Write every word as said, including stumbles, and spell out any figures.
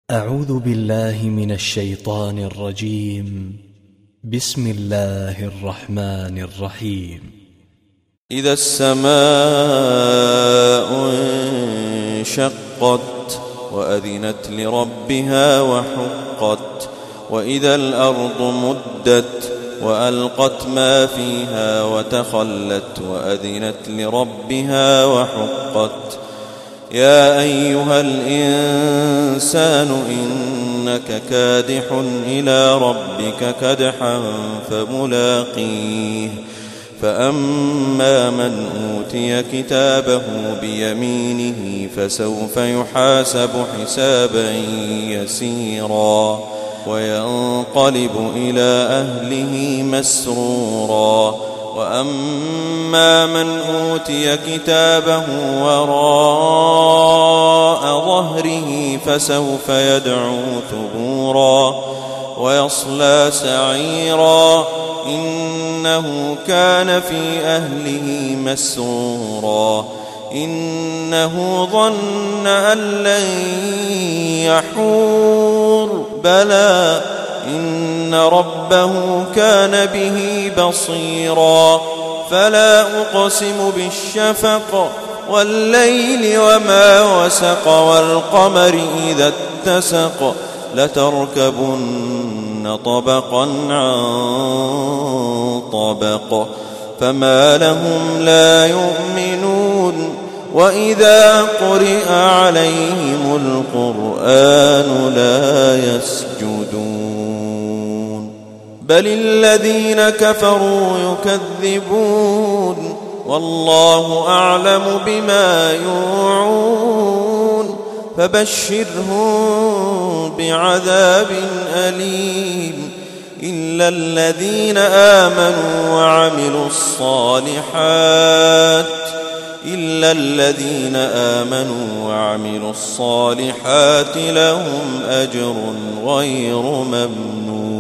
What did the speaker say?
أعوذ بالله من الشيطان الرجيم. بسم الله الرحمن الرحيم. إذا السماء انشقت وأذنت لربها وحقت وإذا الأرض مدت وألقت ما فيها وتخلت وأذنت لربها وحقت يا أيها الإنسان إنك كادح إلى ربك كدحا فملاقيه فأما من أوتي كتابه بيمينه فسوف يحاسب حسابا يسيرا وينقلب إلى أهله مسرورا وأما من أوتي كتابه وراء ظهره فسوف يدعو ثبورا ويصلى سعيرا إنه كان في أهله مسرورا إنه ظن أن لن يحور بلى إن ربه كان به بصيرا فلا أقسم بالشفق والليل وما وسق والقمر إذا اتسق لتركبن طبقا عن طبق فما لهم لا يؤمنون وإذا قرئ عليهم القرآن لا يسجدون بل الذين كفروا يكذبون والله أعلم بما يوعون فبشرهم بعذاب أليم إلا الذين آمنوا وعملوا الصالحات إلا الذين آمنوا وعملوا الصالحات لهم أجر غير ممنون.